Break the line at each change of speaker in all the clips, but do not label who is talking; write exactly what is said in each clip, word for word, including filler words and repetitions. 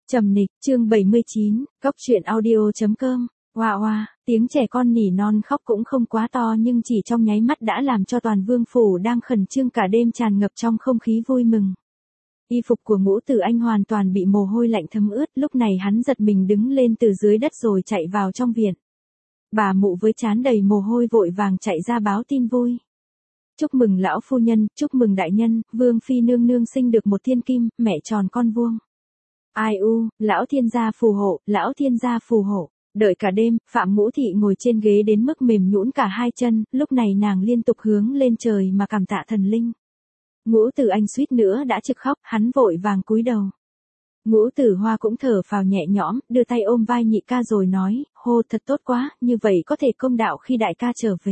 Trầm nịch, chương bảy mươi chín, cốc truyện audio.com, oa oa, tiếng trẻ con nỉ non khóc cũng không quá to nhưng chỉ trong nháy mắt đã làm cho toàn vương phủ đang khẩn trương cả đêm tràn ngập trong không khí vui mừng. Y phục của Ngũ Tử Anh hoàn toàn bị mồ hôi lạnh thấm ướt, lúc này hắn giật mình đứng lên từ dưới đất rồi chạy vào trong viện. Bà mụ với trán đầy mồ hôi vội vàng chạy ra báo tin vui. Chúc mừng lão phu nhân, chúc mừng đại nhân, vương phi nương nương sinh được một thiên kim, mẹ tròn con vuông. Ai u, lão thiên gia phù hộ, lão thiên gia phù hộ. Đợi cả đêm, Phạm Ngũ Thị ngồi trên ghế đến mức mềm nhũn cả hai chân, lúc này nàng liên tục hướng lên trời mà cảm tạ thần linh. Ngũ Tử Anh suýt nữa đã trực khóc, hắn vội vàng cúi đầu. Ngũ Tử Hoa cũng thở phào nhẹ nhõm, đưa tay ôm vai nhị ca rồi nói, hô thật tốt quá, như vậy có thể công đạo khi đại ca trở về.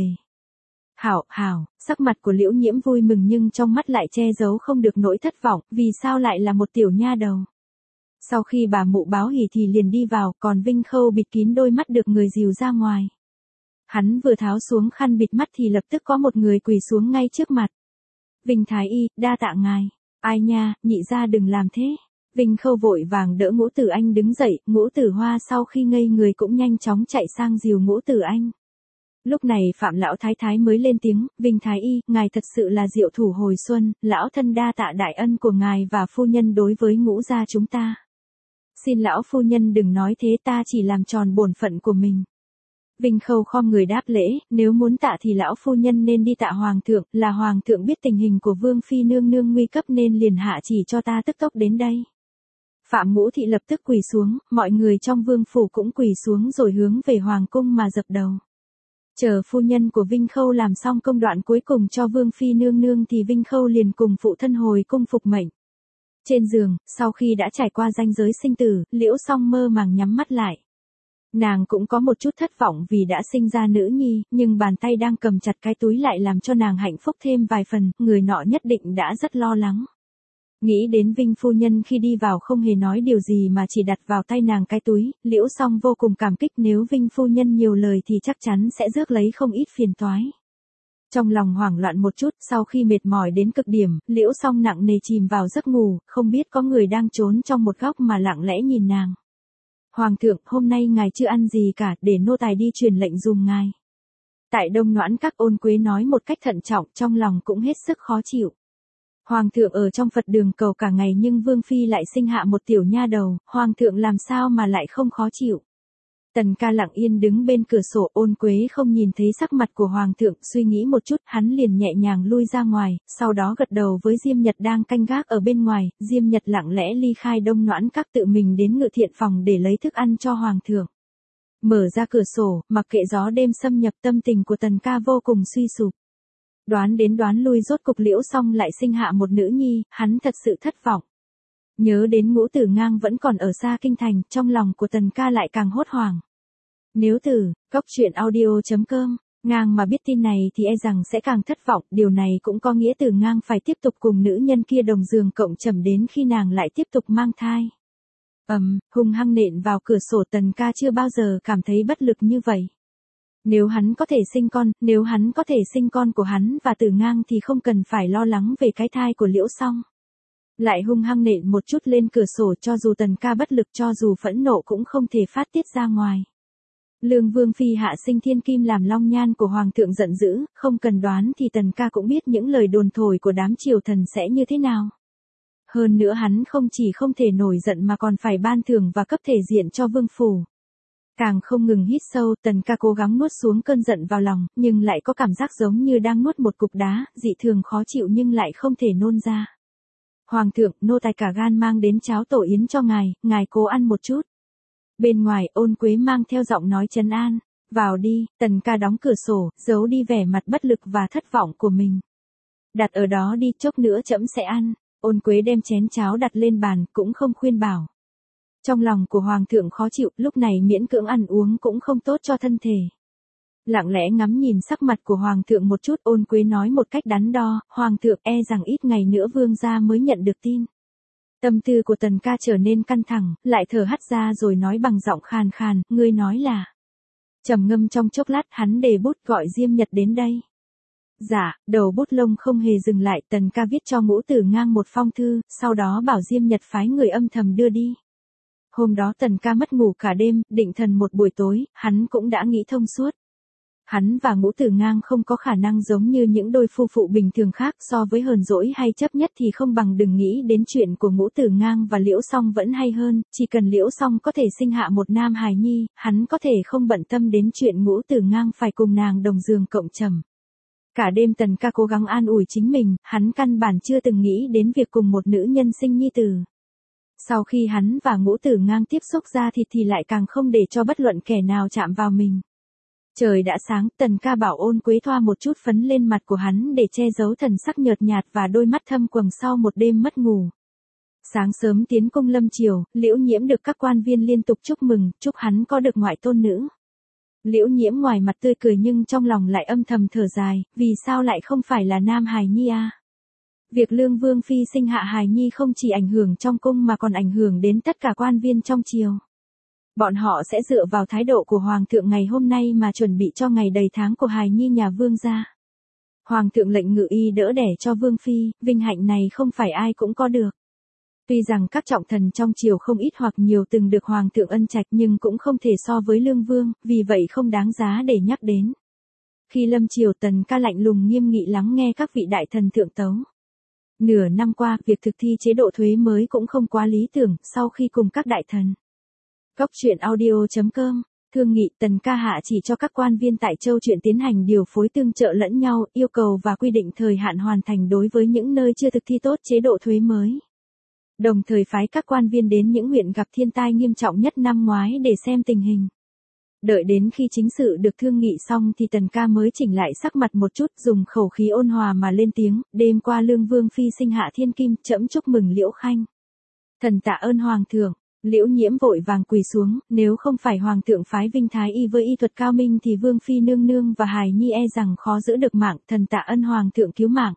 Hảo, hảo, sắc mặt của Liễu Nhiễm vui mừng nhưng trong mắt lại che giấu không được nỗi thất vọng, vì sao lại là một tiểu nha đầu. Sau khi bà mụ báo hỉ thì liền đi vào, còn Vinh Khâu bịt kín đôi mắt được người dìu ra ngoài. Hắn vừa tháo xuống khăn bịt mắt thì lập tức có một người quỳ xuống ngay trước mặt. Vinh Thái Y, đa tạ ngài. Ai nha, nhị gia đừng làm thế. Vinh Khâu vội vàng đỡ Ngũ Tử Anh đứng dậy, Ngũ Tử Hoa sau khi ngây người cũng nhanh chóng chạy sang dìu Ngũ Tử Anh. Lúc này Phạm Lão Thái Thái mới lên tiếng, Vinh Thái Y, ngài thật sự là diệu thủ hồi xuân, lão thân đa tạ đại ân của ngài và phu nhân đối với Ngũ gia chúng ta. Xin lão phu nhân đừng nói thế, ta chỉ làm tròn bổn phận của mình. Vinh Khâu khom người đáp lễ, nếu muốn tạ thì lão phu nhân nên đi tạ hoàng thượng, là hoàng thượng biết tình hình của vương phi nương nương nguy cấp nên liền hạ chỉ cho ta tức tốc đến đây. Phạm Ngũ Thị lập tức quỳ xuống, mọi người trong vương phủ cũng quỳ xuống rồi hướng về hoàng cung mà dập đầu. Chờ phu nhân của Vinh Khâu làm xong công đoạn cuối cùng cho vương phi nương nương thì Vinh Khâu liền cùng phụ thân hồi cung phục mệnh. Trên giường, sau khi đã trải qua ranh giới sinh tử, Liễu Song mơ màng nhắm mắt lại. Nàng cũng có một chút thất vọng vì đã sinh ra nữ nhi, nhưng bàn tay đang cầm chặt cái túi lại làm cho nàng hạnh phúc thêm vài phần, người nọ nhất định đã rất lo lắng. Nghĩ đến Vinh phu nhân khi đi vào không hề nói điều gì mà chỉ đặt vào tay nàng cái túi, Liễu Song vô cùng cảm kích, nếu Vinh phu nhân nhiều lời thì chắc chắn sẽ rước lấy không ít phiền toái. Trong lòng hoảng loạn một chút, sau khi mệt mỏi đến cực điểm, Liễu Song nặng nề chìm vào giấc ngủ, không biết có người đang trốn trong một góc mà lặng lẽ nhìn nàng. Hoàng thượng, hôm nay ngài chưa ăn gì cả, để nô tài đi truyền lệnh dùm ngài. Tại Đông Noãn Các, Ôn Quế nói một cách thận trọng, trong lòng cũng hết sức khó chịu. Hoàng thượng ở trong Phật đường cầu cả ngày nhưng vương phi lại sinh hạ một tiểu nha đầu, hoàng thượng làm sao mà lại không khó chịu. Tần Ca lặng yên đứng bên cửa sổ, Ôn Quế không nhìn thấy sắc mặt của hoàng thượng, suy nghĩ một chút, hắn liền nhẹ nhàng lui ra ngoài, sau đó gật đầu với Diêm Nhật đang canh gác ở bên ngoài, Diêm Nhật lặng lẽ ly khai Đông Noãn Các tự mình đến Ngự Thiện phòng để lấy thức ăn cho hoàng thượng. Mở ra cửa sổ, mặc kệ gió đêm xâm nhập, tâm tình của Tần Ca vô cùng suy sụp. Đoán đến đoán lui rốt cục Liễu Song lại sinh hạ một nữ nhi, hắn thật sự thất vọng. Nhớ đến Ngũ Tử Ngang vẫn còn ở xa kinh thành, trong lòng của Tần Ca lại càng hốt hoảng. Nếu từ, cốc truyện audio.com, Ngang mà biết tin này thì e rằng sẽ càng thất vọng, điều này cũng có nghĩa Tử Ngang phải tiếp tục cùng nữ nhân kia đồng giường cộng trầm đến khi nàng lại tiếp tục mang thai. Ầm, um, hung hăng nện vào cửa sổ, Tần Ca chưa bao giờ cảm thấy bất lực như vậy. Nếu hắn có thể sinh con, nếu hắn có thể sinh con của hắn và Tử Ngang thì không cần phải lo lắng về cái thai của Liễu Song. Lại hung hăng nện một chút lên cửa sổ, cho dù Tần Ca bất lực, cho dù phẫn nộ cũng không thể phát tiết ra ngoài. Lương Vương phi hạ sinh thiên kim làm long nhan của hoàng thượng giận dữ, không cần đoán thì Tần Ca cũng biết những lời đồn thổi của đám triều thần sẽ như thế nào. Hơn nữa hắn không chỉ không thể nổi giận mà còn phải ban thưởng và cấp thể diện cho vương phủ. Càng không ngừng hít sâu, Tần Ca cố gắng nuốt xuống cơn giận vào lòng, nhưng lại có cảm giác giống như đang nuốt một cục đá, dị thường khó chịu nhưng lại không thể nôn ra. Hoàng thượng, nô tài cả gan mang đến cháo tổ yến cho ngài, ngài cố ăn một chút. Bên ngoài, Ôn Quế mang theo giọng nói trấn an, vào đi. Tần Ca đóng cửa sổ, giấu đi vẻ mặt bất lực và thất vọng của mình. Đặt ở đó đi, chốc nữa trẫm sẽ ăn. Ôn Quế đem chén cháo đặt lên bàn, cũng không khuyên bảo. Trong lòng của hoàng thượng khó chịu, lúc này miễn cưỡng ăn uống cũng không tốt cho thân thể. Lặng lẽ ngắm nhìn sắc mặt của hoàng thượng một chút, Ôn Quế nói một cách đắn đo, hoàng thượng, e rằng ít ngày nữa vương gia mới nhận được tin. Tâm tư của Tần Ca trở nên căng thẳng, lại thở hắt ra rồi nói bằng giọng khàn khàn, ngươi nói là. Trầm ngâm trong chốc lát, hắn đề bút gọi Diêm Nhật đến đây. Dạ, đầu bút lông không hề dừng lại, Tần Ca viết cho Ngũ Tử Ngang một phong thư, sau đó bảo Diêm Nhật phái người âm thầm đưa đi. Hôm đó Tần ca mất ngủ cả đêm, định thần một buổi tối, hắn cũng đã nghĩ thông suốt. Hắn và Ngũ Tử Ngang không có khả năng giống như những đôi phu phụ bình thường khác, so với hờn dỗi hay chấp nhất thì không bằng đừng nghĩ đến chuyện của Ngũ Tử Ngang và Liễu Song vẫn hay hơn, chỉ cần Liễu Song có thể sinh hạ một nam hài nhi, hắn có thể không bận tâm đến chuyện Ngũ Tử Ngang phải cùng nàng đồng giường cộng trầm. Cả đêm Tần ca cố gắng an ủi chính mình, hắn căn bản chưa từng nghĩ đến việc cùng một nữ nhân sinh nhi tử. Sau khi hắn và Ngũ Tử Ngang tiếp xúc ra thịt thì lại càng không để cho bất luận kẻ nào chạm vào mình. Trời đã sáng, Tần ca bảo Ôn Quế thoa một chút phấn lên mặt của hắn để che giấu thần sắc nhợt nhạt và đôi mắt thâm quầng sau một đêm mất ngủ. Sáng sớm tiến cung lâm triều, Liễu Nhiễm được các quan viên liên tục chúc mừng, chúc hắn có được ngoại tôn nữ. Liễu Nhiễm ngoài mặt tươi cười nhưng trong lòng lại âm thầm thở dài, vì sao lại không phải là nam hài nhi à? Việc Lương Vương phi sinh hạ hài nhi không chỉ ảnh hưởng trong cung mà còn ảnh hưởng đến tất cả quan viên trong triều. Bọn họ sẽ dựa vào thái độ của Hoàng thượng ngày hôm nay mà chuẩn bị cho ngày đầy tháng của hài nhi nhà Vương gia. Hoàng thượng lệnh ngự y đỡ đẻ cho Vương phi, vinh hạnh này không phải ai cũng có được. Tuy rằng các trọng thần trong triều không ít hoặc nhiều từng được Hoàng thượng ân trạch nhưng cũng không thể so với Lương Vương, vì vậy không đáng giá để nhắc đến. Khi lâm triều Tần ca lạnh lùng nghiêm nghị lắng nghe các vị đại thần thượng tấu. Nửa năm qua, việc thực thi chế độ thuế mới cũng không quá lý tưởng, sau khi cùng các đại thần. Góc truyện audio chấm com, thương nghị Tần ca hạ chỉ cho các quan viên tại Châu chuyện tiến hành điều phối tương trợ lẫn nhau, yêu cầu và quy định thời hạn hoàn thành đối với những nơi chưa thực thi tốt chế độ thuế mới. Đồng thời phái các quan viên đến những huyện gặp thiên tai nghiêm trọng nhất năm ngoái để xem tình hình. Đợi đến khi chính sự được thương nghị xong thì Tần ca mới chỉnh lại sắc mặt một chút, dùng khẩu khí ôn hòa mà lên tiếng, đêm qua Lương Vương phi sinh hạ thiên kim, trẫm chúc mừng Liễu Khanh. Thần tạ ơn Hoàng thượng. Liễu Nhiễm vội vàng quỳ xuống, nếu không phải Hoàng thượng phái Vinh Thái y với y thuật cao minh thì Vương phi nương nương và hài nhi e rằng khó giữ được mạng, thần tạ ơn Hoàng thượng cứu mạng.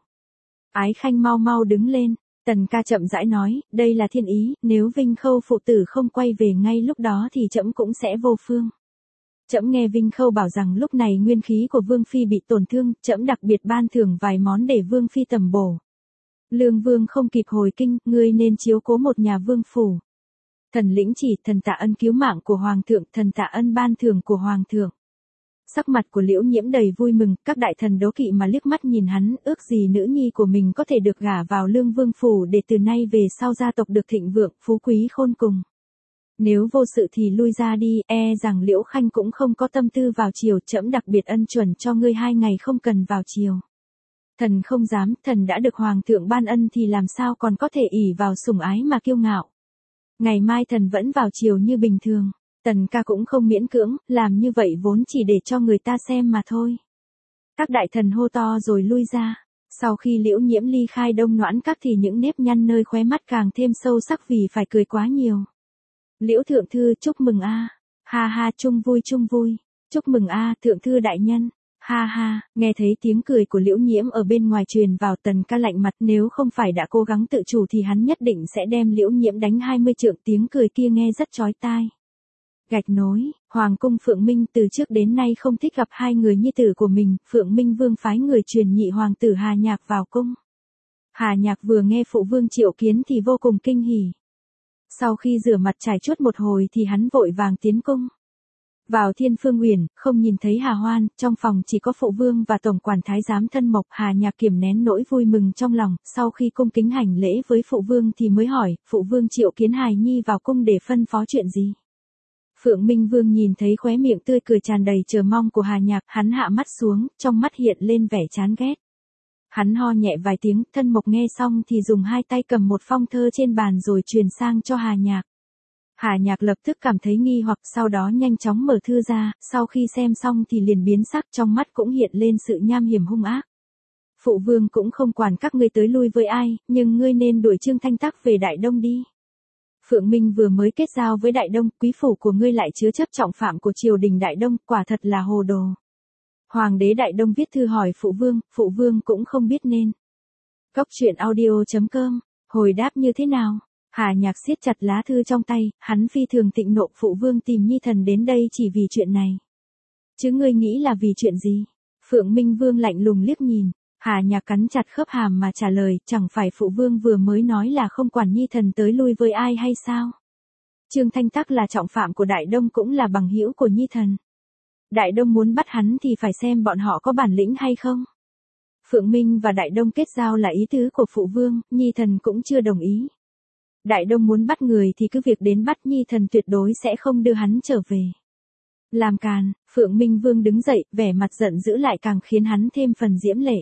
Ái Khanh mau mau đứng lên. Tần ca chậm rãi nói, đây là thiên ý, nếu Vinh Khâu phụ tử không quay về ngay lúc đó thì trẫm cũng sẽ vô phương. Trẫm nghe Vinh Khâu bảo rằng lúc này nguyên khí của Vương phi bị tổn thương, trẫm đặc biệt ban thưởng vài món để Vương phi tầm bổ. Lương Vương không kịp hồi kinh, ngươi nên chiếu cố một nhà vương phủ. Thần lĩnh chỉ, thần tạ ân cứu mạng của Hoàng thượng, thần tạ ân ban thưởng của Hoàng thượng. Sắc mặt của Liễu Nhiễm đầy vui mừng, các đại thần đố kỵ mà liếc mắt nhìn hắn, ước gì nữ nhi của mình có thể được gả vào Lương Vương phủ để từ nay về sau gia tộc được thịnh vượng, phú quý khôn cùng. Nếu vô sự thì lui ra đi, e rằng Liễu Khanh cũng không có tâm tư vào triều, trẫm đặc biệt ân chuẩn cho ngươi hai ngày không cần vào triều. Thần không dám, thần đã được Hoàng thượng ban ân thì làm sao còn có thể ỷ vào sủng ái mà kiêu ngạo. Ngày mai thần vẫn vào triều như bình thường. Tần ca cũng không miễn cưỡng, làm như vậy vốn chỉ để cho người ta xem mà thôi. Các đại thần hô to rồi lui ra. Sau khi Liễu Nhiễm ly khai Đông Noãn Các thì những nếp nhăn nơi khóe mắt càng thêm sâu sắc vì phải cười quá nhiều. Liễu thượng thư chúc mừng a, ha ha chung vui chung vui, chúc mừng a thượng thư đại nhân, ha ha, nghe thấy tiếng cười của Liễu Nhiễm ở bên ngoài truyền vào Tần ca lạnh mặt, nếu không phải đã cố gắng tự chủ thì hắn nhất định sẽ đem Liễu Nhiễm đánh hai mươi trượng, tiếng cười kia nghe rất chói tai. Gạch nối, Hoàng cung Phượng Minh từ trước đến nay không thích gặp hai người nhi tử của mình, Phượng Minh Vương phái người truyền nhị hoàng tử Hà Nhạc vào cung. Hà Nhạc vừa nghe phụ vương triệu kiến thì vô cùng kinh hỉ. Sau khi rửa mặt trải chuốt một hồi thì hắn vội vàng tiến cung. Vào Thiên Phương Uyển, không nhìn thấy Hà Hoan, trong phòng chỉ có phụ vương và tổng quản thái giám Thân Mộc. Hà Nhạc kiềm nén nỗi vui mừng trong lòng, sau khi cung kính hành lễ với phụ vương thì mới hỏi, phụ vương triệu kiến hài nhi vào cung để phân phó chuyện gì? Phượng Minh Vương nhìn thấy khóe miệng tươi cười tràn đầy chờ mong của Hà Nhạc, hắn hạ mắt xuống, trong mắt hiện lên vẻ chán ghét. Hắn ho nhẹ vài tiếng, Thân Mộc nghe xong thì dùng hai tay cầm một phong thơ trên bàn rồi truyền sang cho Hà Nhạc. Hà Nhạc lập tức cảm thấy nghi hoặc, sau đó nhanh chóng mở thư ra, sau khi xem xong thì liền biến sắc, trong mắt cũng hiện lên sự nham hiểm hung ác. Phụ vương cũng không quản các ngươi tới lui với ai, nhưng ngươi nên đuổi Trương Thanh Tắc về Đại Đông đi. Phượng Minh vừa mới kết giao với Đại Đông, quý phủ của ngươi lại chứa chấp trọng phạm của triều đình Đại Đông, quả thật là hồ đồ. Hoàng đế Đại Đông viết thư hỏi phụ vương, phụ vương cũng không biết nên. Góc truyện audio chấm com, hồi đáp như thế nào? Hà Nhạc siết chặt lá thư trong tay, hắn phi thường thịnh nộ, phụ vương tìm nhi thần đến đây chỉ vì chuyện này. Chứ ngươi nghĩ là vì chuyện gì? Phượng Minh Vương lạnh lùng liếc nhìn, Hà Nhạc cắn chặt khớp hàm mà trả lời, chẳng phải phụ vương vừa mới nói là không quản nhi thần tới lui với ai hay sao? Trương Thanh Tắc là trọng phạm của Đại Đông cũng là bằng hữu của Nhi Thần. Đại Đông muốn bắt hắn thì phải xem bọn họ có bản lĩnh hay không. Phượng Minh và Đại Đông kết giao là ý tứ của phụ vương, Nhi Thần cũng chưa đồng ý. Đại Đông muốn bắt người thì cứ việc đến bắt, Nhi Thần tuyệt đối sẽ không đưa hắn trở về. Làm càn, Phượng Minh Vương đứng dậy, vẻ mặt giận dữ lại càng khiến hắn thêm phần diễm lệ.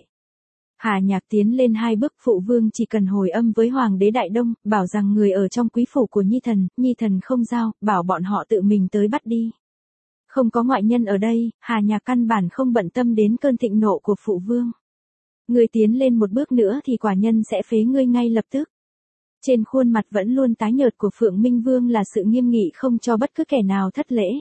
Hà Nhạc tiến lên hai bước, phụ vương chỉ cần hồi âm với Hoàng đế Đại Đông, bảo rằng người ở trong quý phủ của Nhi Thần, Nhi Thần không giao, bảo bọn họ tự mình tới bắt đi. Không có ngoại nhân ở đây, Hà Nhạc căn bản không bận tâm đến cơn thịnh nộ của phụ vương. Ngươi tiến lên một bước nữa thì quả nhân sẽ phế ngươi ngay lập tức. Trên khuôn mặt vẫn luôn tái nhợt của Phượng Minh Vương là sự nghiêm nghị không cho bất cứ kẻ nào thất lễ.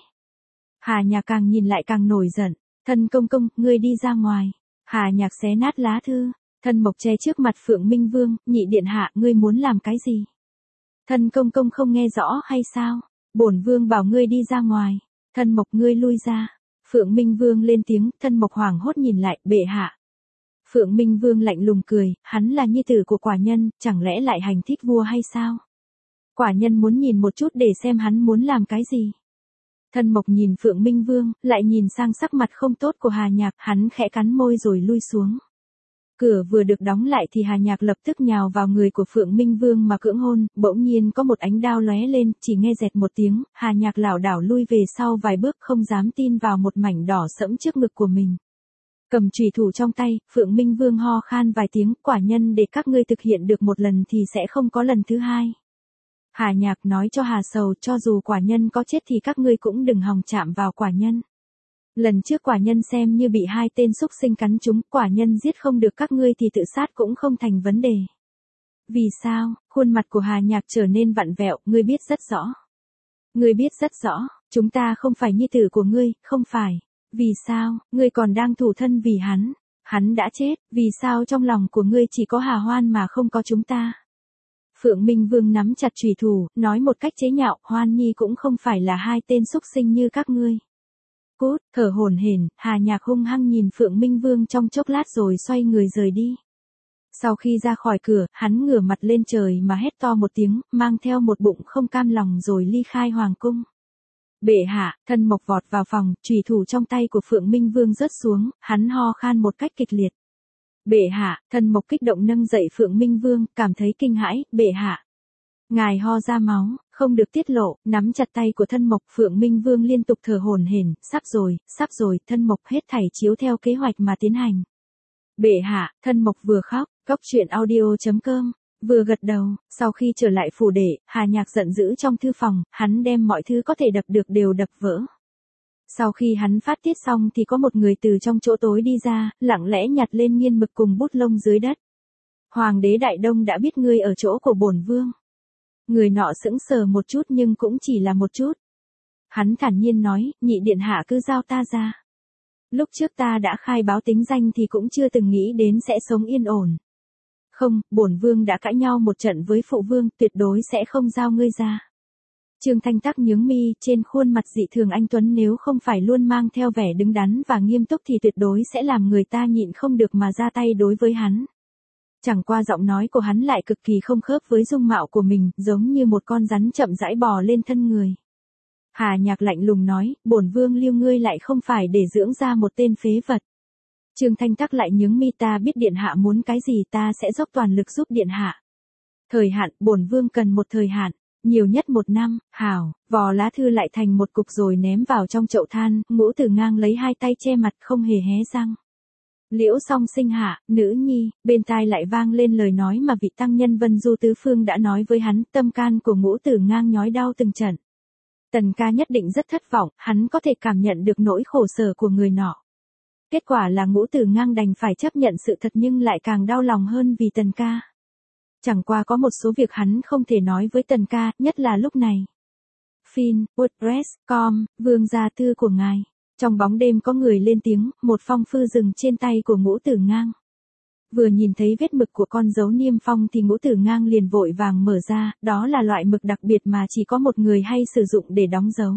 Hà Nhạc càng nhìn lại càng nổi giận, thân công công, ngươi đi ra ngoài. Hà Nhạc xé nát lá thư, thân mộc che trước mặt Phượng Minh Vương, nhị điện hạ, ngươi muốn làm cái gì? Thân công công không nghe rõ hay sao? Bổn vương bảo ngươi đi ra ngoài, thân mộc ngươi lui ra. Phượng Minh Vương lên tiếng, thân mộc hoảng hốt nhìn lại, bệ hạ. Phượng Minh Vương lạnh lùng cười, hắn là nhi tử của quả nhân, chẳng lẽ lại hành thích vua hay sao? Quả nhân muốn nhìn một chút để xem hắn muốn làm cái gì. Thân mộc nhìn Phượng Minh Vương, lại nhìn sang sắc mặt không tốt của Hà Nhạc, hắn khẽ cắn môi rồi lui xuống. Cửa vừa được đóng lại thì Hà Nhạc lập tức nhào vào người của Phượng Minh Vương mà cưỡng hôn, bỗng nhiên có một ánh đao lóe lên, chỉ nghe dẹt một tiếng, Hà Nhạc lảo đảo lui về sau vài bước không dám tin vào một mảnh đỏ sẫm trước ngực của mình. Cầm chùy thủ trong tay, Phượng Minh Vương ho khan vài tiếng, quả nhân để các ngươi thực hiện được một lần thì sẽ không có lần thứ hai. Hà Nhạc nói cho Hà Sầu, cho dù quả nhân có chết thì các ngươi cũng đừng hòng chạm vào quả nhân. Lần trước quả nhân xem như bị hai tên súc sinh cắn trúng, quả nhân giết không được các ngươi thì tự sát cũng không thành vấn đề. Vì sao? Khuôn mặt của Hà Nhạc trở nên vặn vẹo, ngươi biết rất rõ. Ngươi biết rất rõ, chúng ta không phải nhi tử của ngươi, không phải. Vì sao, ngươi còn đang thủ thân vì hắn? Hắn đã chết, vì sao trong lòng của ngươi chỉ có Hà Hoan mà không có chúng ta? Phượng Minh Vương nắm chặt chùy thủ, nói một cách chế nhạo, Hoan Nhi cũng không phải là hai tên súc sinh như các ngươi. Cút, thở hổn hển, Hà Nhạc hung hăng nhìn Phượng Minh Vương trong chốc lát rồi xoay người rời đi. Sau khi ra khỏi cửa, hắn ngửa mặt lên trời mà hét to một tiếng, mang theo một bụng không cam lòng rồi ly khai hoàng cung. Bệ hạ, thân mộc vọt vào phòng, chùy thủ trong tay của Phượng Minh Vương rớt xuống, hắn ho khan một cách kịch liệt. Bệ hạ, thân mộc kích động nâng dậy Phượng Minh Vương, cảm thấy kinh hãi, bệ hạ. Ngài ho ra máu, không được tiết lộ, nắm chặt tay của thân mộc, Phượng Minh Vương liên tục thở hổn hển, sắp rồi, sắp rồi, thân mộc hết thảy chiếu theo kế hoạch mà tiến hành. Bệ hạ, thân mộc vừa khóc, góc truyện audio chấm com. Vừa gật đầu, sau khi trở lại phủ đệ, Hà Nhạc giận dữ trong thư phòng, hắn đem mọi thứ có thể đập được đều đập vỡ. Sau khi hắn phát tiết xong thì có một người từ trong chỗ tối đi ra, lặng lẽ nhặt lên nghiên mực cùng bút lông dưới đất. Hoàng đế Đại Đông đã biết ngươi ở chỗ của bổn vương. Người nọ sững sờ một chút nhưng cũng chỉ là một chút. Hắn thản nhiên nói, nhị điện hạ cứ giao ta ra. Lúc trước ta đã khai báo tính danh thì cũng chưa từng nghĩ đến sẽ sống yên ổn. Không, bổn vương đã cãi nhau một trận với phụ vương, tuyệt đối sẽ không giao ngươi ra. Trương Thanh Tắc nhướng mi, trên khuôn mặt dị thường anh tuấn nếu không phải luôn mang theo vẻ đứng đắn và nghiêm túc thì tuyệt đối sẽ làm người ta nhịn không được mà ra tay đối với hắn. Chẳng qua giọng nói của hắn lại cực kỳ không khớp với dung mạo của mình, giống như một con rắn chậm rãi bò lên thân người. Hà Nhạc lạnh lùng nói, bổn vương lưu ngươi lại không phải để dưỡng ra một tên phế vật. Trương Thanh Tắc lại nhướng mi, ta biết điện hạ muốn cái gì, ta sẽ dốc toàn lực giúp điện hạ. Thời hạn, bổn vương cần một thời hạn, nhiều nhất một năm, hảo, vò lá thư lại thành một cục rồi ném vào trong chậu than, Ngũ Tử Ngang lấy hai tay che mặt không hề hé răng. Liễu Song Sinh hạ, nữ nhi, bên tai lại vang lên lời nói mà vị tăng nhân Vân Du Tứ Phương đã nói với hắn, tâm can của Ngũ Tử Ngang nhói đau từng trận. Tần ca nhất định rất thất vọng, hắn có thể cảm nhận được nỗi khổ sở của người nọ. Kết quả là Ngũ Tử Ngang đành phải chấp nhận sự thật nhưng lại càng đau lòng hơn vì Tần ca. Chẳng qua có một số việc hắn không thể nói với Tần ca, nhất là lúc này. Fin, WordPress, com, vương gia thư của ngài. Trong bóng đêm có người lên tiếng, một phong thư dừng trên tay của Ngũ Tử Ngang. Vừa nhìn thấy vết mực của con dấu niêm phong thì Ngũ Tử Ngang liền vội vàng mở ra, đó là loại mực đặc biệt mà chỉ có một người hay sử dụng để đóng dấu.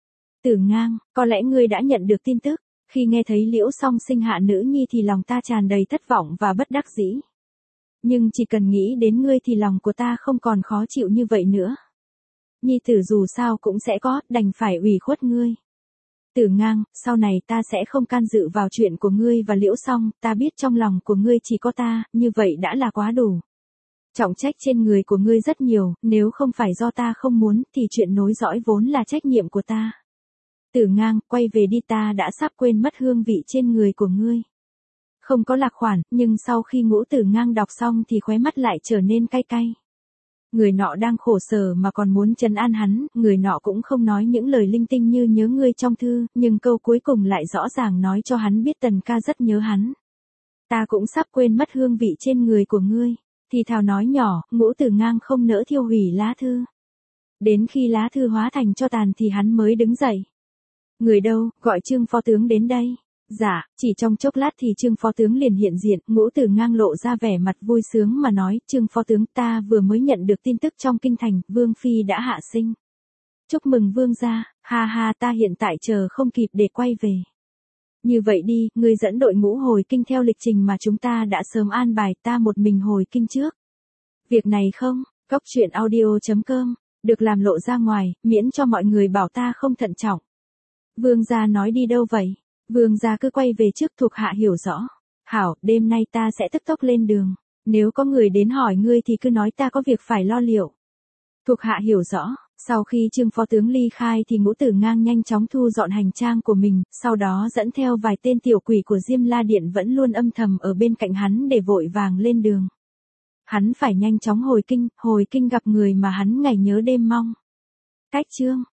Tử Ngang, có lẽ ngươi đã nhận được tin tức. Khi nghe thấy Liễu Song Sinh hạ nữ nhi thì lòng ta tràn đầy thất vọng và bất đắc dĩ. Nhưng chỉ cần nghĩ đến ngươi thì lòng của ta không còn khó chịu như vậy nữa. nhi tử dù sao cũng sẽ có, đành phải ủy khuất ngươi. Tử Ngang, sau này ta sẽ không can dự vào chuyện của ngươi và Liễu Song, ta biết trong lòng của ngươi chỉ có ta, như vậy đã là quá đủ. Trọng trách trên người của ngươi rất nhiều, nếu không phải do ta không muốn, thì chuyện nối dõi vốn là trách nhiệm của ta. Tử Ngang, quay về đi, ta đã sắp quên mất hương vị trên người của ngươi. Không có Lạc Khoản, nhưng sau khi Ngũ Tử Ngang đọc xong thì khóe mắt lại trở nên cay cay. Người nọ đang khổ sở mà còn muốn trấn an hắn, người nọ cũng không nói những lời linh tinh như nhớ ngươi trong thư, nhưng câu cuối cùng lại rõ ràng nói cho hắn biết Tần ca rất nhớ hắn. Ta cũng sắp quên mất hương vị trên người của ngươi, thì thào nói nhỏ, Ngũ Tử Ngang không nỡ thiêu hủy lá thư. Đến khi lá thư hóa thành tro tàn thì hắn mới đứng dậy. Người đâu, gọi Trương phó tướng đến đây. Dạ, chỉ trong chốc lát thì Trương phó tướng liền hiện diện, Ngũ Tử Ngang lộ ra vẻ mặt vui sướng mà nói, Trương phó tướng, ta vừa mới nhận được tin tức trong kinh thành, Vương Phi đã hạ sinh. Chúc mừng Vương gia, ha ha, ta hiện tại chờ không kịp để quay về. Như vậy đi, ngươi dẫn đội ngũ hồi kinh theo lịch trình mà chúng ta đã sớm an bài, ta một mình hồi kinh trước. Việc này không, Cốc truyện audio chấm com, được làm lộ ra ngoài, miễn cho mọi người bảo ta không thận trọng. Vương gia nói đi đâu vậy? Vương gia cứ quay về trước, thuộc hạ hiểu rõ. Hảo, đêm nay ta sẽ tức tốc lên đường. Nếu có người đến hỏi ngươi thì cứ nói ta có việc phải lo liệu. Thuộc hạ hiểu rõ. Sau khi Trương phó tướng ly khai thì Ngũ Tử Ngang nhanh chóng thu dọn hành trang của mình, sau đó dẫn theo vài tên tiểu quỷ của Diêm La Điện vẫn luôn âm thầm ở bên cạnh hắn để vội vàng lên đường. Hắn phải nhanh chóng hồi kinh, hồi kinh gặp người mà hắn ngày nhớ đêm mong. Cách chương